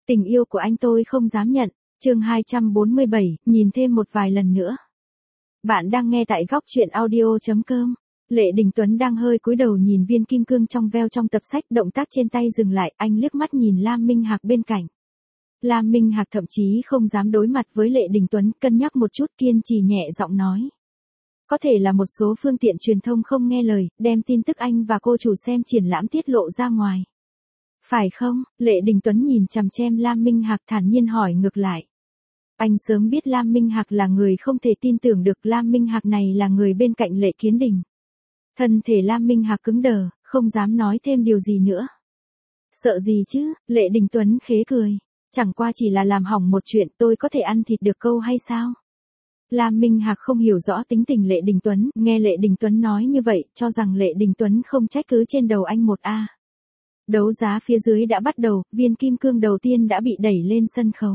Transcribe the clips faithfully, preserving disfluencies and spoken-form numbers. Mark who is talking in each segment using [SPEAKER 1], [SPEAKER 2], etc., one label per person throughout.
[SPEAKER 1] Tình yêu của anh tôi không dám nhận. Chương hai trăm bốn mươi bảy, nhìn thêm một vài lần nữa. Bạn đang nghe tại góc truyện audio chấm com. Lệ Đình Tuấn đang hơi cúi đầu nhìn viên kim cương trong veo trong tập sách, động tác trên tay dừng lại, anh liếc mắt nhìn Lam Minh Hạc bên cạnh. Lam Minh Hạc thậm chí không dám đối mặt với Lệ Đình Tuấn, cân nhắc một chút kiên trì nhẹ giọng nói. Có thể là một số phương tiện truyền thông không nghe lời, đem tin tức anh và cô chủ xem triển lãm tiết lộ ra ngoài. Phải không? Lệ Đình Tuấn nhìn chằm chằm Lam Minh Hạc thản nhiên hỏi ngược lại. Anh sớm biết Lam Minh Hạc là người không thể tin tưởng được, Lam Minh Hạc này là người bên cạnh Lệ Kiến Đình. Thân thể Lam Minh Hạc cứng đờ, không dám nói thêm điều gì nữa. Sợ gì chứ? Lệ Đình Tuấn khế cười. Chẳng qua chỉ là làm hỏng một chuyện, tôi có thể ăn thịt được câu hay sao? Lam Minh Hạc không hiểu rõ tính tình Lệ Đình Tuấn, nghe Lệ Đình Tuấn nói như vậy, cho rằng Lệ Đình Tuấn không trách cứ trên đầu anh một a. Đấu giá phía dưới đã bắt đầu, viên kim cương đầu tiên đã bị đẩy lên sân khấu.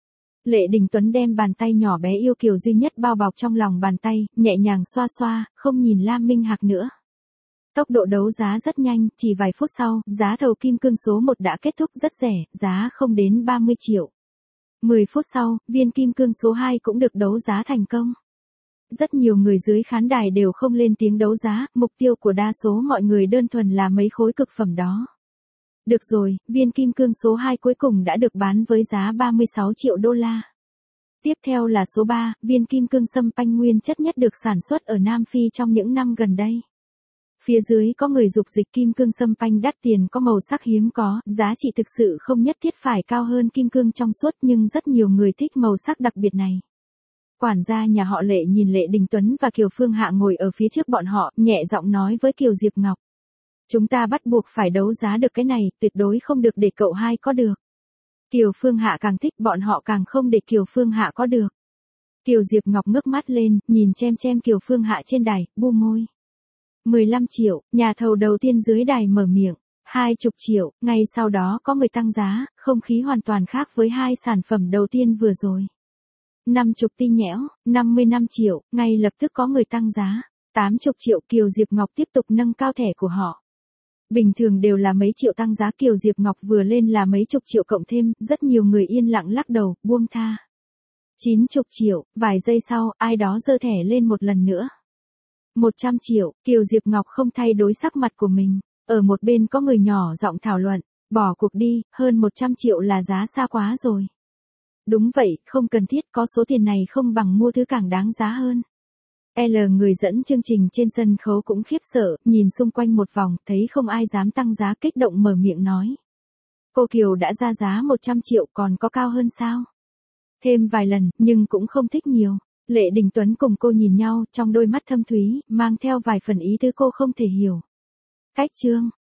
[SPEAKER 1] Lệ Đình Tuấn đem bàn tay nhỏ bé yêu kiều duy nhất bao bọc trong lòng bàn tay, nhẹ nhàng xoa xoa, không nhìn Lam Minh Hạc nữa. Tốc độ đấu giá rất nhanh, chỉ vài phút sau, giá thầu kim cương số một đã kết thúc rất rẻ, giá không đến ba mươi triệu. mười phút sau, viên kim cương số hai cũng được đấu giá thành công. Rất nhiều người dưới khán đài đều không lên tiếng đấu giá, mục tiêu của đa số mọi người đơn thuần là mấy khối cực phẩm đó. Được rồi, viên kim cương số hai cuối cùng đã được bán với giá ba mươi sáu triệu đô la. Tiếp theo là số ba, viên kim cương sâm panh nguyên chất nhất được sản xuất ở Nam Phi trong những năm gần đây. Phía dưới có người dục dịch kim cương sâm panh đắt tiền có màu sắc hiếm có, giá trị thực sự không nhất thiết phải cao hơn kim cương trong suốt nhưng rất nhiều người thích màu sắc đặc biệt này. Quản gia nhà họ Lệ nhìn Lệ Đình Tuấn và Kiều Phương Hạ ngồi ở phía trước bọn họ, nhẹ giọng nói với Kiều Diệp Ngọc. Chúng ta bắt buộc phải đấu giá được cái này, tuyệt đối không được để cậu hai có được. Kiều Phương Hạ càng thích, bọn họ càng không để Kiều Phương Hạ có được. Kiều Diệp Ngọc ngước mắt lên, nhìn chem chem Kiều Phương Hạ trên đài, bu môi. mười lăm triệu, nhà thầu đầu tiên dưới đài mở miệng. hai mươi triệu, ngay sau đó có người tăng giá, không khí hoàn toàn khác với hai sản phẩm đầu tiên vừa rồi. năm mươi ti nhẽo, năm mươi lăm triệu, ngay lập tức có người tăng giá. tám mươi triệu, Kiều Diệp Ngọc tiếp tục nâng cao thẻ của họ. Bình thường đều là mấy triệu tăng giá, Kiều Diệp Ngọc vừa lên là mấy chục triệu cộng thêm, rất nhiều người yên lặng lắc đầu, buông tha. chín mươi triệu, vài giây sau, ai đó giơ thẻ lên một lần nữa. một trăm triệu, Kiều Diệp Ngọc không thay đổi sắc mặt của mình. Ở một bên có người nhỏ giọng thảo luận, bỏ cuộc đi, hơn một trăm triệu là giá xa quá rồi. Đúng vậy, không cần thiết, có số tiền này không bằng mua thứ càng đáng giá hơn. L người dẫn chương trình trên sân khấu cũng khiếp sợ, nhìn xung quanh một vòng, thấy không ai dám tăng giá, kích động mở miệng nói. Cô Kiều đã ra giá một trăm triệu, còn có cao hơn sao? Thêm vài lần, nhưng cũng không thích nhiều. Lệ Đình Tuấn cùng cô nhìn nhau, trong đôi mắt thâm thúy, mang theo vài phần ý tứ cô không thể hiểu. Cách chương,